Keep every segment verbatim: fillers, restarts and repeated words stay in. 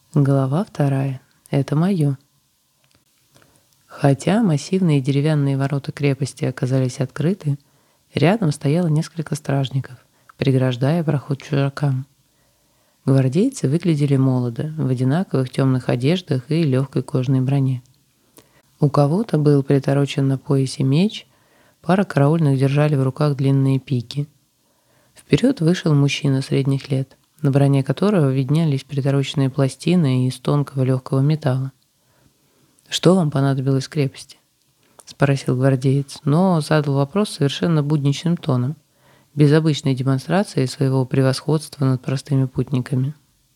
Глава вторая. Это мое. Хотя массивные деревянные ворота крепости оказались открыты, рядом стояло несколько стражников, преграждая проход чужакам. Гвардейцы выглядели молодо, в одинаковых темных одеждах и легкой кожаной броне. У кого-то был приторочен на поясе меч, пара караульных держали в руках длинные пики. Вперед вышел мужчина средних лет, на броне которого виднелись притороченные пластины из тонкого легкого металла. «Что вам понадобилось в крепости?» — спросил гвардеец, но задал вопрос совершенно будничным тоном, без обычной демонстрации своего превосходства над простыми путниками.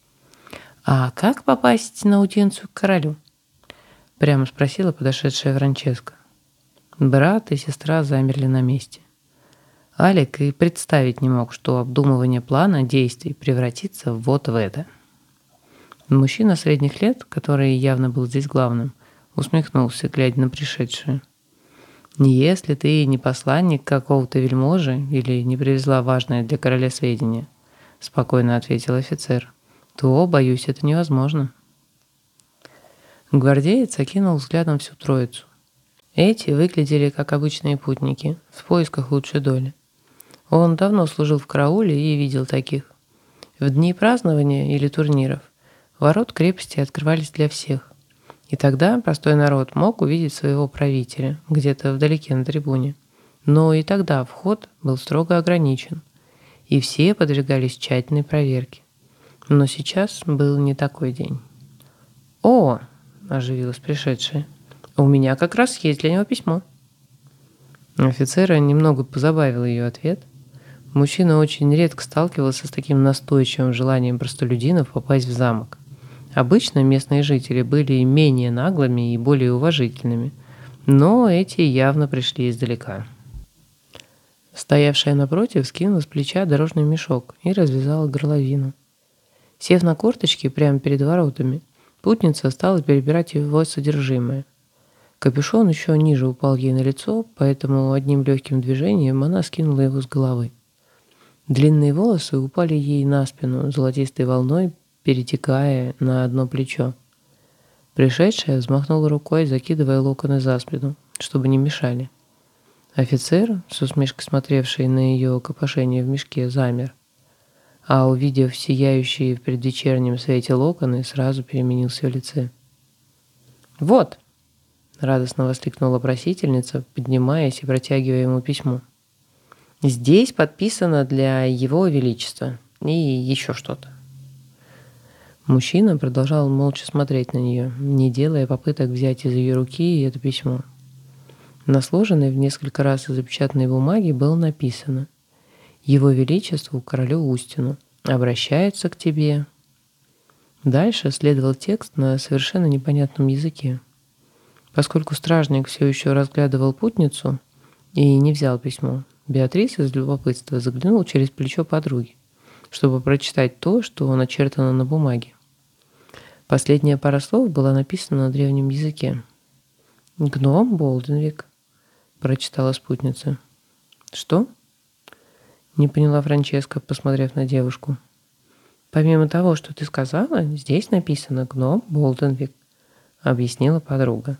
«А как попасть на аудиенцию к королю?» — прямо спросила подошедшая Франческа. Брат и сестра замерли на месте. Алик и представить не мог, что обдумывание плана действий превратится вот в это. Мужчина средних лет, который явно был здесь главным, усмехнулся, глядя на пришедшую. «Если ты не посланник какого-то вельможи или не привезла важное для короля сведения», — спокойно ответил офицер, — «то, боюсь, это невозможно». Гвардеец окинул взглядом всю троицу. Эти выглядели как обычные путники, в поисках лучшей доли. Он давно служил в карауле и видел таких. В дни празднования или турниров ворот крепости открывались для всех. И тогда простой народ мог увидеть своего правителя где-то вдалеке на трибуне. Но и тогда вход был строго ограничен, и все подвергались тщательной проверке. Но сейчас был не такой день. «О!» – оживилась пришедшая. «У меня как раз есть для него письмо». Офицера немного позабавил ее ответ. Мужчина очень редко сталкивался с таким настойчивым желанием простолюдинов попасть в замок. Обычно местные жители были менее наглыми и более уважительными, но эти явно пришли издалека. Стоявшая напротив скинула с плеча дорожный мешок и развязала горловину. Сев на корточки прямо перед воротами, путница стала перебирать его содержимое. Капюшон еще ниже упал ей на лицо, поэтому одним легким движением она скинула его с головы. Длинные волосы упали ей на спину золотистой волной, перетекая на одно плечо. Пришедшая взмахнула рукой, закидывая локоны за спину, чтобы не мешали. Офицер, с усмешкой смотревший на ее копошение в мешке, замер, а, увидев сияющие в предвечернем свете локоны, сразу переменился в лице. «Вот!» — радостно воскликнула просительница, поднимаясь и протягивая ему письмо. «Здесь подписано для Его Величества и еще что-то». Мужчина продолжал молча смотреть на нее, не делая попыток взять из ее руки это письмо. На сложенной в несколько раз запечатанной бумаге было написано: «Его Величеству королю Устину обращается к тебе». Дальше следовал текст на совершенно непонятном языке. Поскольку стражник все еще разглядывал путницу и не взял письмо, Беатрис из любопытства заглянула через плечо подруги, чтобы прочитать то, что начертано на бумаге. Последняя пара слов была написана на древнем языке. «Гном Болденвик», — прочитала спутница. «Что?» — не поняла Франческа, посмотрев на девушку. «Помимо того, что ты сказала, здесь написано «Гном Болденвик», — объяснила подруга.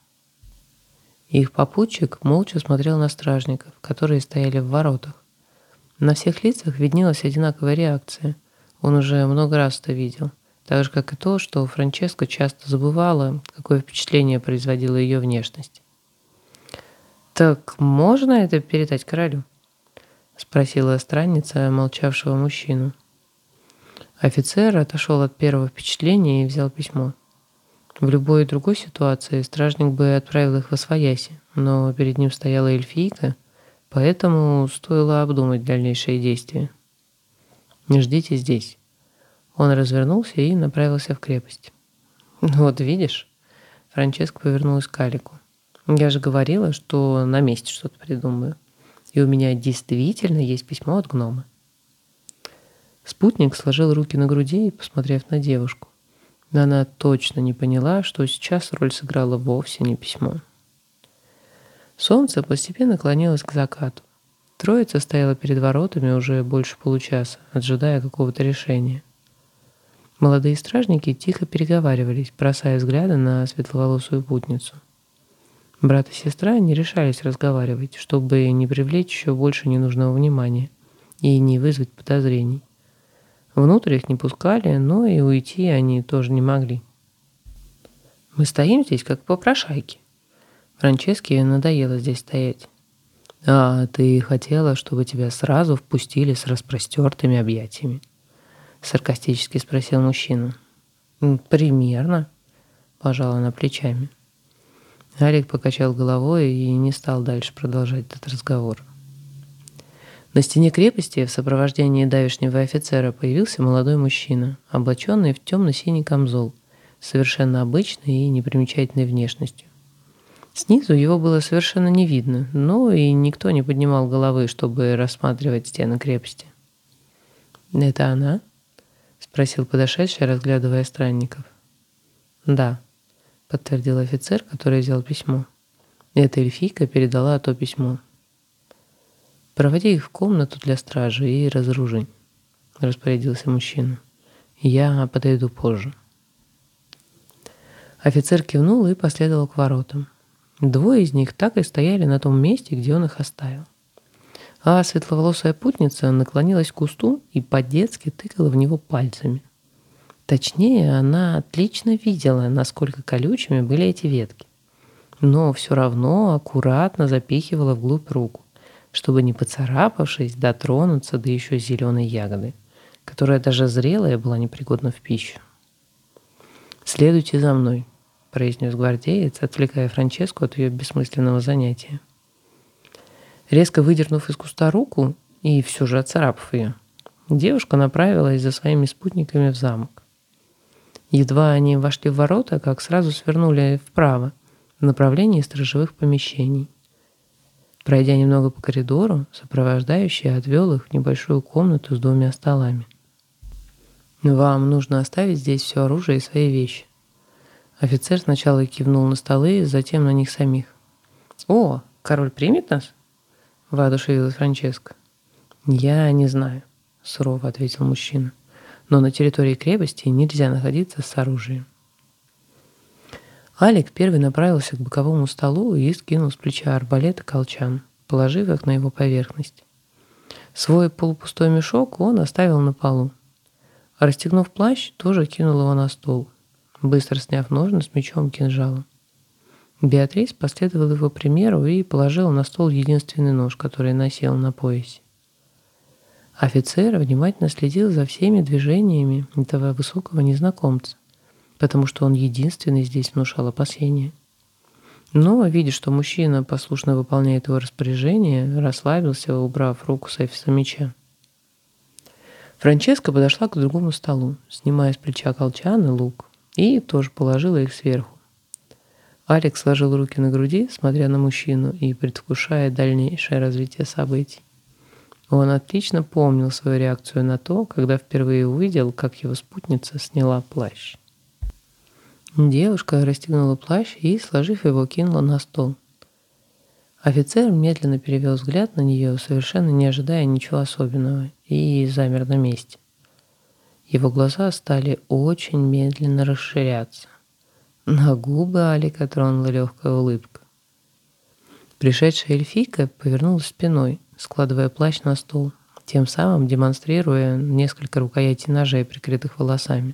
Их попутчик молча смотрел на стражников, которые стояли в воротах. На всех лицах виднелась одинаковая реакция. Он уже много раз это видел, так же, как и то, что Франческа часто забывала, какое впечатление производила ее внешность. «Так можно это передать королю?» — спросила странница молчавшего мужчину. Офицер отошел от первого впечатления и взял письмо. В любой другой ситуации стражник бы отправил их восвояси, но перед ним стояла эльфийка, поэтому стоило обдумать дальнейшие действия. «Не ждите здесь». Он развернулся и направился в крепость. «Вот видишь», — Франческа повернулась к Алику. «Я же говорила, что на месте что-то придумаю. И у меня действительно есть письмо от гнома». Спутник сложил руки на груди и, посмотрев на девушку, она точно не поняла, что сейчас роль сыграла вовсе не письмо. Солнце постепенно клонилось к закату. Троица стояла перед воротами уже больше получаса, ожидая какого-то решения. Молодые стражники тихо переговаривались, бросая взгляды на светловолосую путницу. Брат и сестра не решались разговаривать, чтобы не привлечь еще больше ненужного внимания и не вызвать подозрений. Внутрь их не пускали, но и уйти они тоже не могли. «Мы стоим здесь, как попрошайки. Франческе надоело здесь стоять». «А ты хотела, чтобы тебя сразу впустили с распростертыми объятиями?» — саркастически спросил мужчина. «Примерно», — пожала она плечами. Алик покачал головой и не стал дальше продолжать этот разговор. На стене крепости в сопровождении давешнего офицера появился молодой мужчина, облаченный в темно-синий камзол, совершенно обычной и непримечательной внешностью. Снизу его было совершенно не видно, но и никто не поднимал головы, чтобы рассматривать стены крепости. «Это она?» — спросил подошедший, разглядывая странников. «Да», — подтвердил офицер, который взял письмо. «Эта эльфийка передала то письмо». «Проводи их в комнату для стражи и разоружи», — распорядился мужчина. «Я подойду позже». Офицер кивнул и последовал к воротам. Двое из них так и стояли на том месте, где он их оставил. А светловолосая путница наклонилась к кусту и по-детски тыкала в него пальцами. Точнее, она отлично видела, насколько колючими были эти ветки, но все равно аккуратно запихивала вглубь руку, чтобы, не поцарапавшись, дотронуться до еще зеленой ягоды, которая даже зрелая была непригодна в пищу. «Следуйте за мной», — произнес гвардеец, отвлекая Франческу от ее бессмысленного занятия. Резко выдернув из куста руку и все же отцарапав ее, девушка направилась за своими спутниками в замок. Едва они вошли в ворота, как сразу свернули вправо, в направлении сторожевых помещений. Пройдя немного по коридору, сопровождающий отвел их в небольшую комнату с двумя столами. «Вам нужно оставить здесь все оружие и свои вещи». Офицер сначала кивнул на столы, затем на них самих. «О, король примет нас?» — воодушевилась Франческа. «Я не знаю», — сурово ответил мужчина. «Но на территории крепости нельзя находиться с оружием». Алик первый направился к боковому столу и скинул с плеча арбалет и колчан, положив их на его поверхность. Свой полупустой мешок он оставил на полу. Расстегнув плащ, тоже кинул его на стол, быстро сняв ножны с мечом и кинжалом. Беатрис последовала его примеру и положила на стол единственный нож, который носила на поясе. Офицер внимательно следил за всеми движениями этого высокого незнакомца, потому что он единственный здесь внушал опасения. Но, видя, что мужчина послушно выполняет его распоряжение, расслабился, убрав руку с эфеса меча. Франческа подошла к другому столу, снимая с плеча колчан и лук, и тоже положила их сверху. Алекс сложил руки на груди, смотря на мужчину и предвкушая дальнейшее развитие событий. Он отлично помнил свою реакцию на то, когда впервые увидел, как его спутница сняла плащ. Девушка расстегнула плащ и, сложив его, кинула на стол. Офицер медленно перевел взгляд на нее, совершенно не ожидая ничего особенного, и замер на месте. Его глаза стали очень медленно расширяться. На губы Алика тронула легкая улыбка. Пришедшая эльфийка повернулась спиной, складывая плащ на стол, тем самым демонстрируя несколько рукоятей ножей, прикрытых волосами.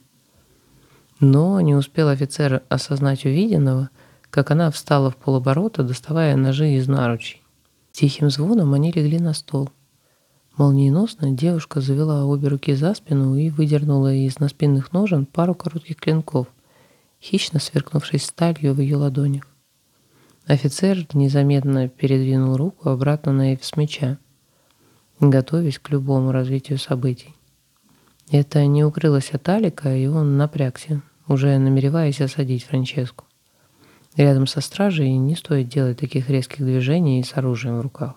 Но не успел офицер осознать увиденного, как она встала в полоборота, доставая ножи из наручей. Тихим звоном они легли на стол. Молниеносно девушка завела обе руки за спину и выдернула из наспинных ножен пару коротких клинков, хищно сверкнувшись сталью в ее ладонях. Офицер незаметно передвинул руку обратно на эфес меча, готовясь к любому развитию событий. Это не укрылось от Алика, и он напрягся, уже намереваясь осадить Франческу. Рядом со стражей не стоит делать таких резких движений с оружием в руках.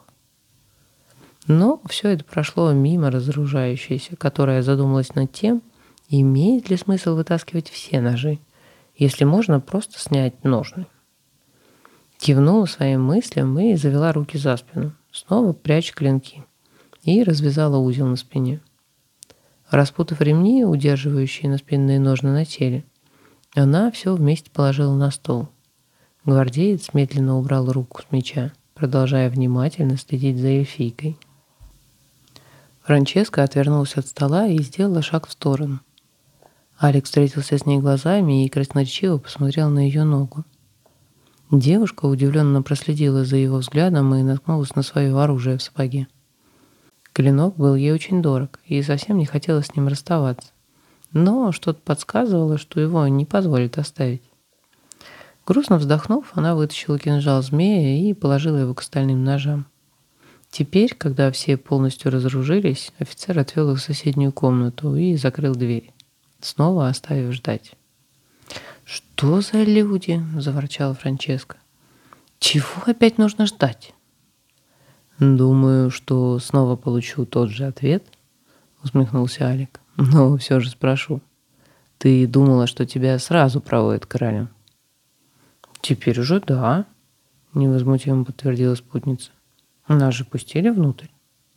Но все это прошло мимо разоружающейся, которая задумалась над тем, имеет ли смысл вытаскивать все ножи, если можно просто снять ножны. Кивнула своим мыслям и завела руки за спину, снова пряча клинки, и развязала узел на спине. Распутав ремни, удерживающие наспинные ножны на теле, она все вместе положила на стол. Гвардеец медленно убрал руку с меча, продолжая внимательно следить за эльфийкой. Франческа отвернулась от стола и сделала шаг в сторону. Алекс встретился с ней глазами и красноречиво посмотрел на ее ногу. Девушка удивленно проследила за его взглядом и наткнулась на свое оружие в сапоге. Клинок был ей очень дорог, и совсем не хотелось с ним расставаться. Но что-то подсказывало, что его не позволят оставить. Грустно вздохнув, она вытащила кинжал змея и положила его к остальным ножам. Теперь, когда все полностью разоружились, офицер отвел их в соседнюю комнату и закрыл дверь, снова оставив ждать. «Что за люди?» – заворчала Франческа. «Чего опять нужно ждать?» «Думаю, что снова получу тот же ответ», — усмехнулся Алик. «Но все же спрошу. Ты думала, что тебя сразу проводят к королю?» «Теперь уже да», — невозмутимо подтвердила спутница. «Нас же пустили внутрь».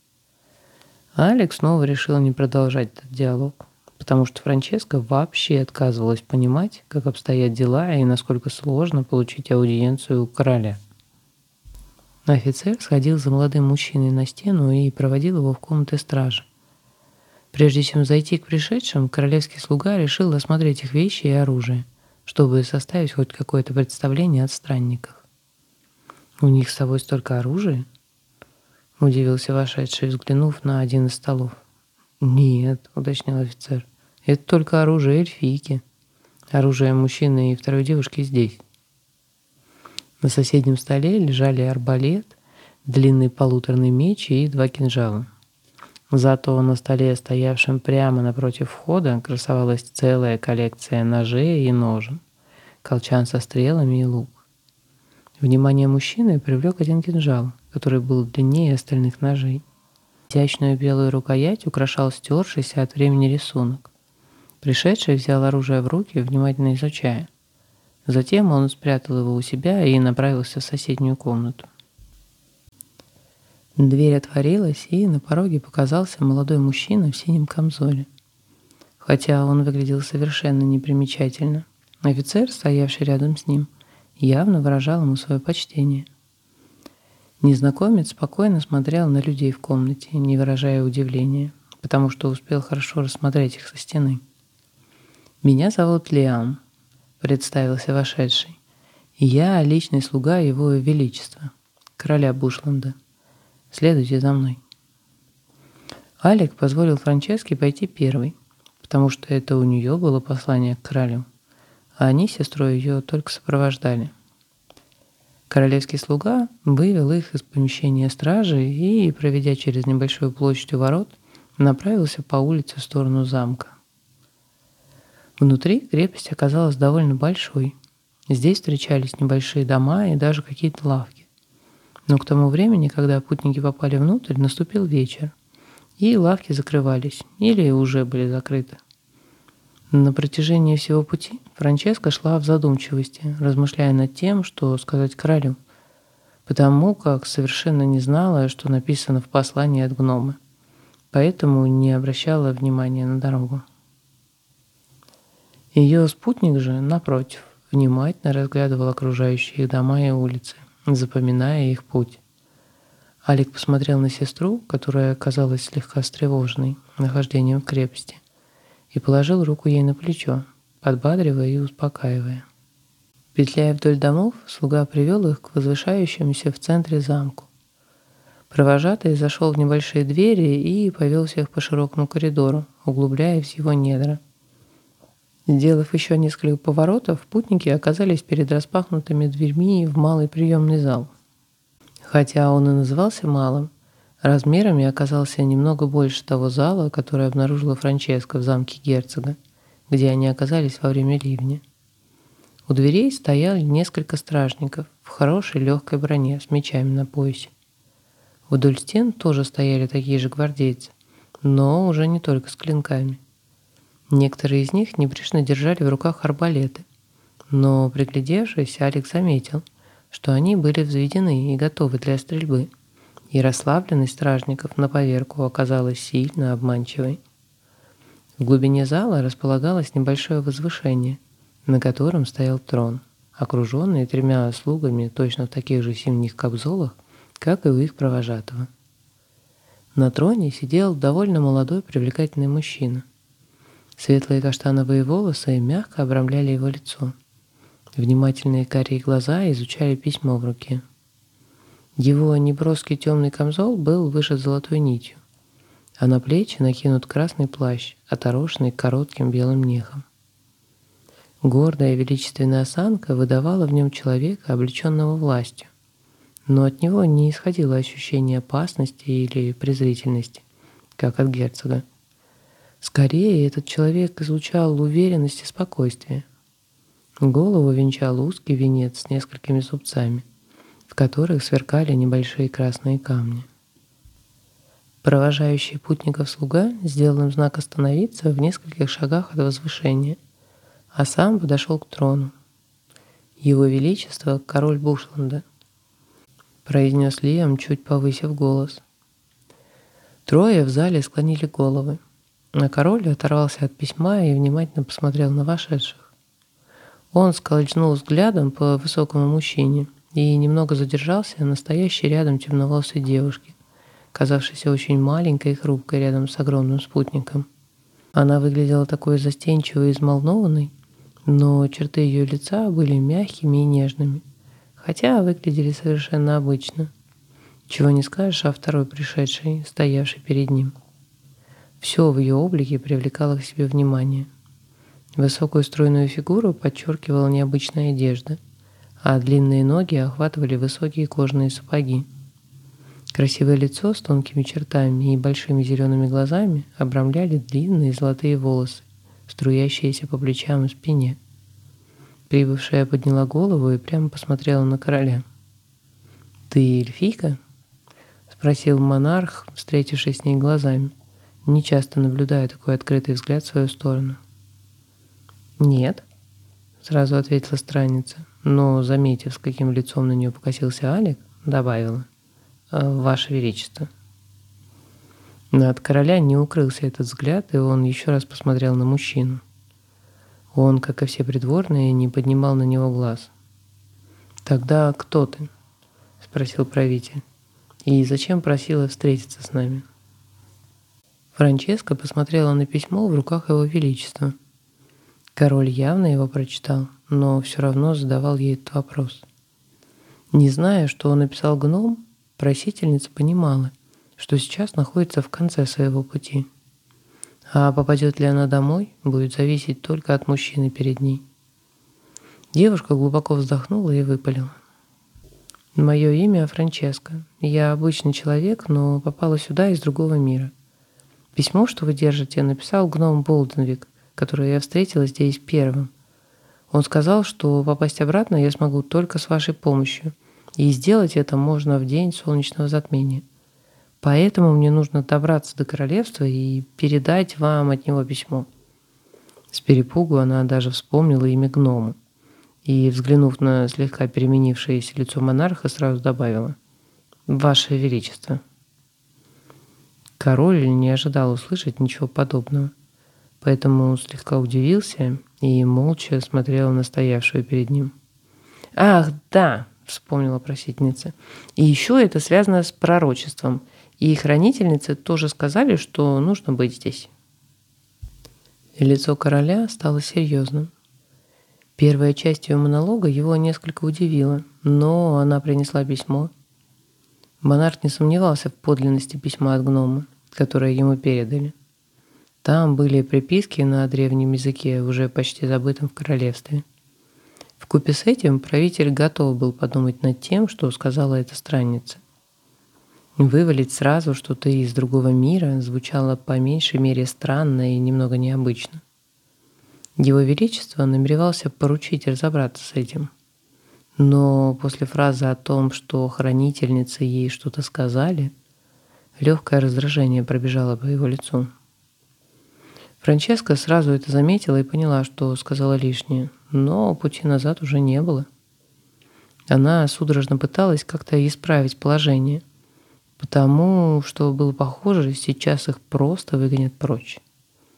Алик снова решил не продолжать этот диалог, потому что Франческа вообще отказывалась понимать, как обстоят дела и насколько сложно получить аудиенцию у короля. Офицер сходил за молодым мужчиной на стену и проводил его в комнаты стражи. Прежде чем зайти к пришедшим, королевский слуга решил осмотреть их вещи и оружие, чтобы составить хоть какое-то представление о странниках. «У них с собой столько оружия?» — удивился вошедший, взглянув на один из столов. «Нет», — уточнил офицер, — «это только оружие эльфийки. Оружие мужчины и второй девушки здесь». На соседнем столе лежали арбалет, длинный полуторный меч и два кинжала. Зато на столе, стоявшем прямо напротив входа, красовалась целая коллекция ножей и ножен, колчан со стрелами и лук. Внимание мужчины привлек один кинжал, который был длиннее остальных ножей. Изящную белую рукоять украшал стершийся от времени рисунок. Пришедший взял оружие в руки, внимательно изучая. Затем он спрятал его у себя и направился в соседнюю комнату. Дверь отворилась, и на пороге показался молодой мужчина в синем камзоле. Хотя он выглядел совершенно непримечательно, офицер, стоявший рядом с ним, явно выражал ему свое почтение. Незнакомец спокойно смотрел на людей в комнате, не выражая удивления, потому что успел хорошо рассмотреть их со стены. «Меня зовут Лиам», — представился вошедший. «Я личный слуга его величества, короля Бушланда. Следуйте за мной». Алик позволил Франческе пойти первой, потому что это у нее было послание к королю, а они с сестрой ее только сопровождали. Королевский слуга вывел их из помещения стражи и, проведя через небольшую площадь у ворот, направился по улице в сторону замка. Внутри крепость оказалась довольно большой. Здесь встречались небольшие дома и даже какие-то лавки. Но к тому времени, когда путники попали внутрь, наступил вечер, и лавки закрывались или уже были закрыты. На протяжении всего пути Франческа шла в задумчивости, размышляя над тем, что сказать королю, потому как совершенно не знала, что написано в послании от гнома, поэтому не обращала внимания на дорогу. Ее спутник же, напротив, внимательно разглядывал окружающие дома и улицы, запоминая их путь. Алик посмотрел на сестру, которая оказалась слегка встревоженной нахождением в крепости, и положил руку ей на плечо, подбадривая и успокаивая. Петляя вдоль домов, слуга привел их к возвышающемуся в центре замку. Провожатый зашел в небольшие двери и повел всех по широкому коридору, углубляясь в его недра. Сделав еще несколько поворотов, путники оказались перед распахнутыми дверьми в малый приемный зал. Хотя он и назывался малым, размерами оказался немного больше того зала, который обнаружила Франческа в замке герцога, где они оказались во время ливня. У дверей стояли несколько стражников в хорошей легкой броне с мечами на поясе. Вдоль стен тоже стояли такие же гвардейцы, но уже не только с клинками. Некоторые из них небрежно держали в руках арбалеты, но, приглядевшись, Алекс заметил, что они были взведены и готовы для стрельбы, и расслабленность стражников на поверку оказалась сильно обманчивой. В глубине зала располагалось небольшое возвышение, на котором стоял трон, окруженный тремя слугами точно в таких же синих камзолах, как и у их провожатого. На троне сидел довольно молодой привлекательный мужчина. Светлые каштановые волосы мягко обрамляли его лицо. Внимательные карие глаза изучали письмо в руке. Его неброский темный камзол был вышит золотой нитью, а на плечи накинут красный плащ, отороченный коротким белым мехом. Гордая и величественная осанка выдавала в нем человека, облеченного властью, но от него не исходило ощущение опасности или презрительности, как от герцога. Скорее, этот человек излучал уверенность и спокойствие. Голову венчал узкий венец с несколькими зубцами, в которых сверкали небольшие красные камни. Провожающий путников слуга сделал им знак остановиться в нескольких шагах от возвышения, а сам подошел к трону. «Его Величество, король Бушланда», — произнес Лиам, чуть повысив голос. Трое в зале склонили головы, а король оторвался от письма и внимательно посмотрел на вошедших. Он скользнул взглядом по высокому мужчине и немного задержался на стоящей рядом темноволосой девушке, казавшейся очень маленькой и хрупкой рядом с огромным спутником. Она выглядела такой застенчивой и взволнованной, но черты ее лица были мягкими и нежными, хотя выглядели совершенно обычно. Чего не скажешь о второй пришедшей, стоявшей перед ним. Все в ее облике привлекало к себе внимание. Высокую стройную фигуру подчеркивала необычная одежда, а длинные ноги охватывали высокие кожаные сапоги. Красивое лицо с тонкими чертами и большими зелеными глазами обрамляли длинные золотые волосы, струящиеся по плечам и спине. Прибывшая подняла голову и прямо посмотрела на короля. «Ты эльфийка?» — спросил монарх, встретившись с ней глазами, нечасто наблюдая такой открытый взгляд в свою сторону. «Нет», — сразу ответила странница, но, заметив, с каким лицом на нее покосился Алик, добавила: «Ваше Величество». Но от короля не укрылся этот взгляд, и он еще раз посмотрел на мужчину. Он, как и все придворные, не поднимал на него глаз. «Тогда кто ты?» — спросил правитель. «И зачем просила встретиться с нами?» Франческа посмотрела на письмо в руках его величества. Король явно его прочитал, но все равно задавал ей этот вопрос. Не зная, что он написал гном, просительница понимала, что сейчас находится в конце своего пути. А попадет ли она домой, будет зависеть только от мужчины перед ней. Девушка глубоко вздохнула и выпалила: «Мое имя Франческа. Я обычный человек, но попала сюда из другого мира. Письмо, что вы держите, написал гном Болденвик, которого я встретила здесь первым. Он сказал, что попасть обратно я смогу только с вашей помощью, и сделать это можно в день солнечного затмения. Поэтому мне нужно добраться до королевства и передать вам от него письмо». С перепугу она даже вспомнила имя гнома и, взглянув на слегка переменившееся лицо монарха, сразу добавила: «Ваше Величество». Король не ожидал услышать ничего подобного, поэтому слегка удивился и молча смотрел на стоявшую перед ним. «Ах, да!» — вспомнила просительница. «И еще это связано с пророчеством. И хранительницы тоже сказали, что нужно быть здесь». И лицо короля стало серьезным. Первая часть ее монолога его несколько удивила, но она принесла письмо. Монарх не сомневался в подлинности письма от гнома, которое ему передали. Там были приписки на древнем языке, уже почти забытом в королевстве. Вкупе с этим правитель готов был подумать над тем, что сказала эта странница. Вывалить сразу, что ты из другого мира, звучало по меньшей мере странно и немного необычно. Его Величество намеревался поручить разобраться с этим. Но после фразы о том, что хранительницы ей что-то сказали, легкое раздражение пробежало по его лицу. Франческа сразу это заметила и поняла, что сказала лишнее, но пути назад уже не было. Она судорожно пыталась как-то исправить положение, потому что было похоже, сейчас их просто выгонят прочь.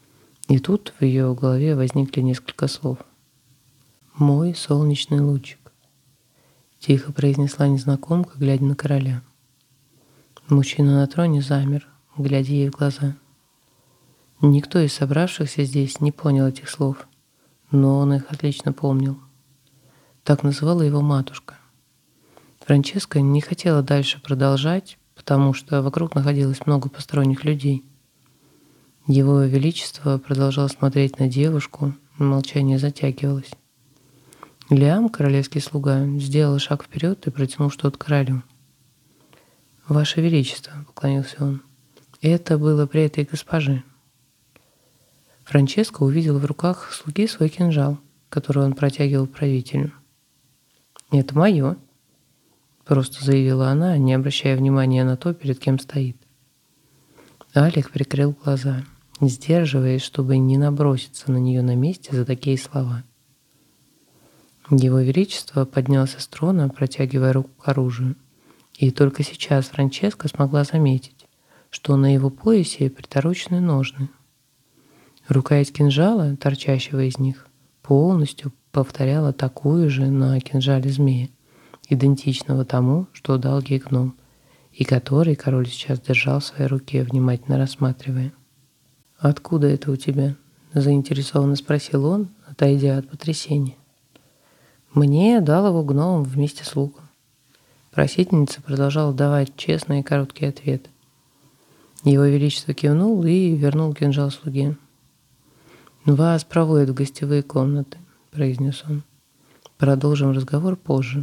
И тут в ее голове возникли несколько слов. «Мой солнечный лучик», — тихо произнесла незнакомка, глядя на короля. Мужчина на троне замер, глядя ей в глаза. Никто из собравшихся здесь не понял этих слов, но он их отлично помнил. Так называла его матушка. Франческа не хотела дальше продолжать, потому что вокруг находилось много посторонних людей. Его Величество продолжал смотреть на девушку, молчание затягивалось. Лиам, королевский слуга, сделал шаг вперед и протянул что-то королю. «Ваше Величество», — поклонился он, — «это было при этой госпоже». Франческа увидела в руках слуги свой кинжал, который он протягивал правителю. «Это мое», — просто заявила она, не обращая внимания на то, перед кем стоит. Алик прикрыл глаза, сдерживаясь, чтобы не наброситься на нее на месте за такие слова. Его Величество поднялся с трона, протягивая руку к оружию, и только сейчас Франческа смогла заметить, что на его поясе приторочены ножны. Рукоять кинжала, торчащего из них, полностью повторяла такую же на кинжале змея, идентичного тому, что дал ей гном, и который король сейчас держал в своей руке, внимательно рассматривая. «Откуда это у тебя?» — заинтересованно спросил он, отойдя от потрясения. «Мне дал его гном вместе с луком». Просительница продолжала давать честный и короткий ответ. Его Величество кивнул и вернул кинжал слуге. «Вас проводят в гостевые комнаты», — произнес он. «Продолжим разговор позже».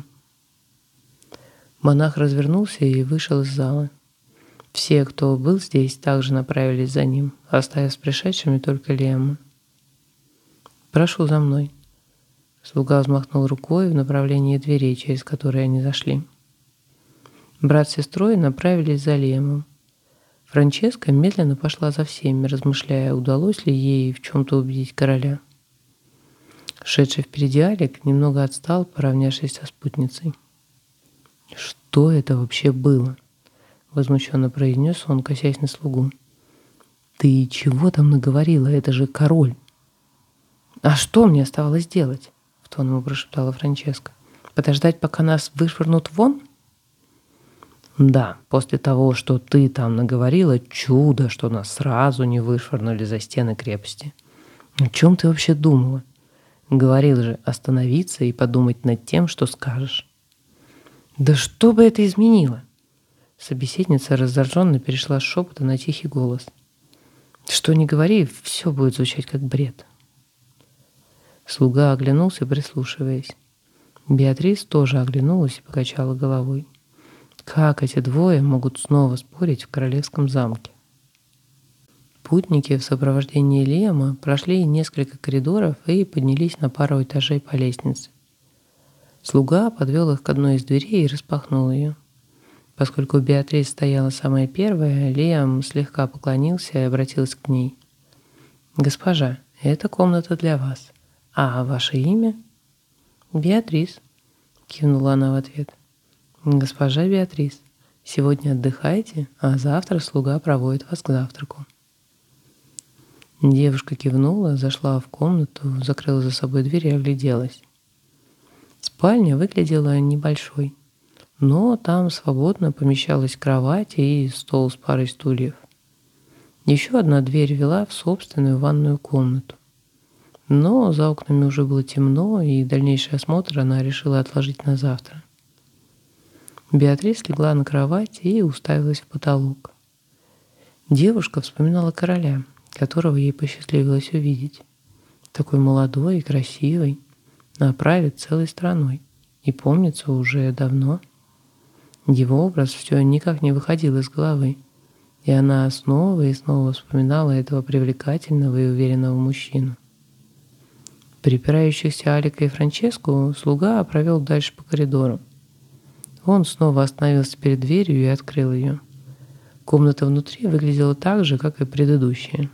Монах развернулся и вышел из зала. Все, кто был здесь, также направились за ним, оставив с пришедшими только Лиама. «Прошу за мной». Слуга взмахнул рукой в направлении дверей, через которые они зашли. Брат с сестрой направились за Лиамом. Франческа медленно пошла за всеми, размышляя, удалось ли ей в чем-то убедить короля. Шедший впереди Алик немного отстал, поравнявшись со спутницей. «Что это вообще было?» — возмущенно произнес он, косясь на слугу. «Ты чего там наговорила? Это же король!» «А что мне оставалось делать?» — в тон ему прошептала Франческа. «Подождать, пока нас вышвырнут вон?» «Да, после того, что ты там наговорила, чудо, что нас сразу не вышвырнули за стены крепости. О чем ты вообще думала? Говорил же остановиться и подумать над тем, что скажешь». «Да что бы это изменило?» Собеседница раздраженно перешла с шепота на тихий голос. «Что ни говори, все будет звучать как бред». Слуга оглянулся, прислушиваясь. Беатрис тоже оглянулась и покачала головой. Как эти двое могут снова спорить в королевском замке? Путники в сопровождении Лиама прошли несколько коридоров и поднялись на пару этажей по лестнице. Слуга подвел их к одной из дверей и распахнул ее. Поскольку Беатрис стояла самая первая, Лиам слегка поклонился и обратился к ней. «Госпожа, это комната для вас. А ваше имя?» «Беатрис», — кивнула она в ответ. «Госпожа Беатрис, сегодня отдыхайте, а завтра слуга проводит вас к завтраку». Девушка кивнула, зашла в комнату, закрыла за собой дверь и огляделась. Спальня выглядела небольшой, но там свободно помещалась кровать и стол с парой стульев. Еще одна дверь вела в собственную ванную комнату. Но за окнами уже было темно, и дальнейший осмотр она решила отложить на завтра. Беатрис легла на кровать и уставилась в потолок. Девушка вспоминала короля, которого ей посчастливилось увидеть. Такой молодой и красивый, а правит целой страной. И помнится уже давно. Его образ все никак не выходил из головы, и она снова и снова вспоминала этого привлекательного и уверенного мужчину. Припирающихся Алика и Франческу слуга провел дальше по коридору. Он снова остановился перед дверью и открыл ее. Комната внутри выглядела так же, как и предыдущая.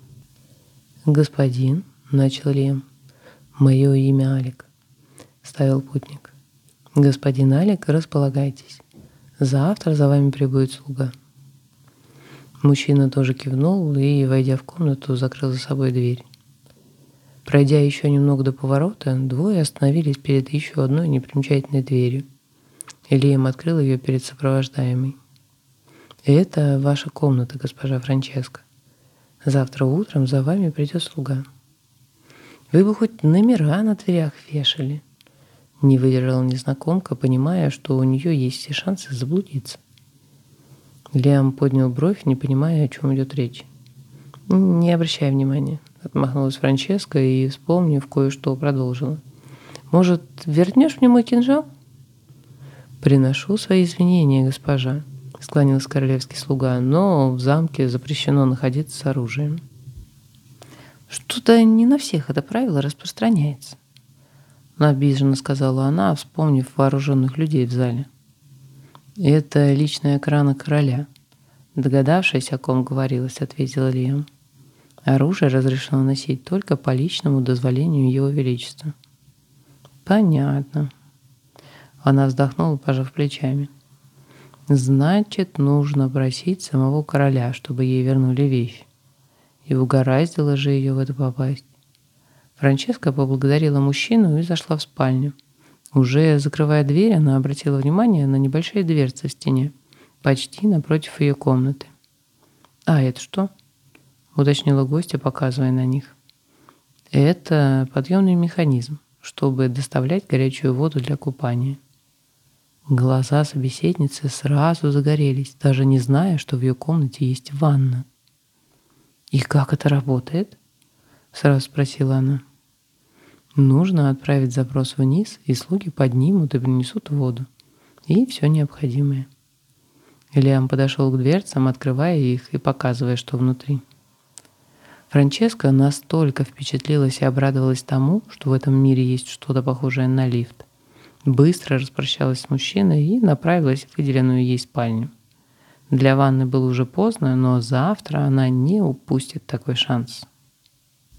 «Господин», — начал Лиам, — «мое имя Алик», — ставил путник. «Господин Алик, располагайтесь. Завтра за вами прибудет слуга». Мужчина тоже кивнул и, войдя в комнату, закрыл за собой дверь. Пройдя еще немного до поворота, двое остановились перед еще одной непримечательной дверью. Лиам открыл ее перед сопровождаемой. «Это ваша комната, госпожа Франческа. Завтра утром за вами придет слуга. Вы бы хоть номера на дверях вешали», — не выдержала незнакомка, понимая, что у нее есть все шансы заблудиться. Лиам поднял бровь, не понимая, о чем идет речь. «Не обращай внимания», — отмахнулась Франческа и, вспомнив кое-что, продолжила. «Может, вернешь мне мой кинжал?» «Приношу свои извинения, госпожа», — склонился королевский слуга, «но в замке запрещено находиться с оружием». «Что-то не на всех это правило распространяется», — обиженно сказала она, вспомнив вооруженных людей в зале. «Это личная охрана короля», — догадавшись, о ком говорилось, ответил Лиам. «Оружие разрешено носить только по личному дозволению Его Величества». «Понятно». Она вздохнула, пожав плечами. «Значит, нужно просить самого короля, чтобы ей вернули вещь. И угораздило же ее в это попасть». Франческа поблагодарила мужчину и зашла в спальню. Уже закрывая дверь, она обратила внимание на небольшие дверцы в стене, почти напротив ее комнаты. «А это что?» — уточнила гостья, показывая на них. «Это подъемный механизм, чтобы доставлять горячую воду для купания». Глаза собеседницы сразу загорелись, даже не зная, что в ее комнате есть ванна. «И как это работает?» — сразу спросила она. «Нужно отправить запрос вниз, и слуги поднимут и принесут воду. И все необходимое». Лиам подошел к дверцам, открывая их и показывая, что внутри. Франческа настолько впечатлилась и обрадовалась тому, что в этом мире есть что-то похожее на лифт. Быстро распрощалась с мужчиной и направилась в выделенную ей спальню. Для ванны было уже поздно, но завтра она не упустит такой шанс.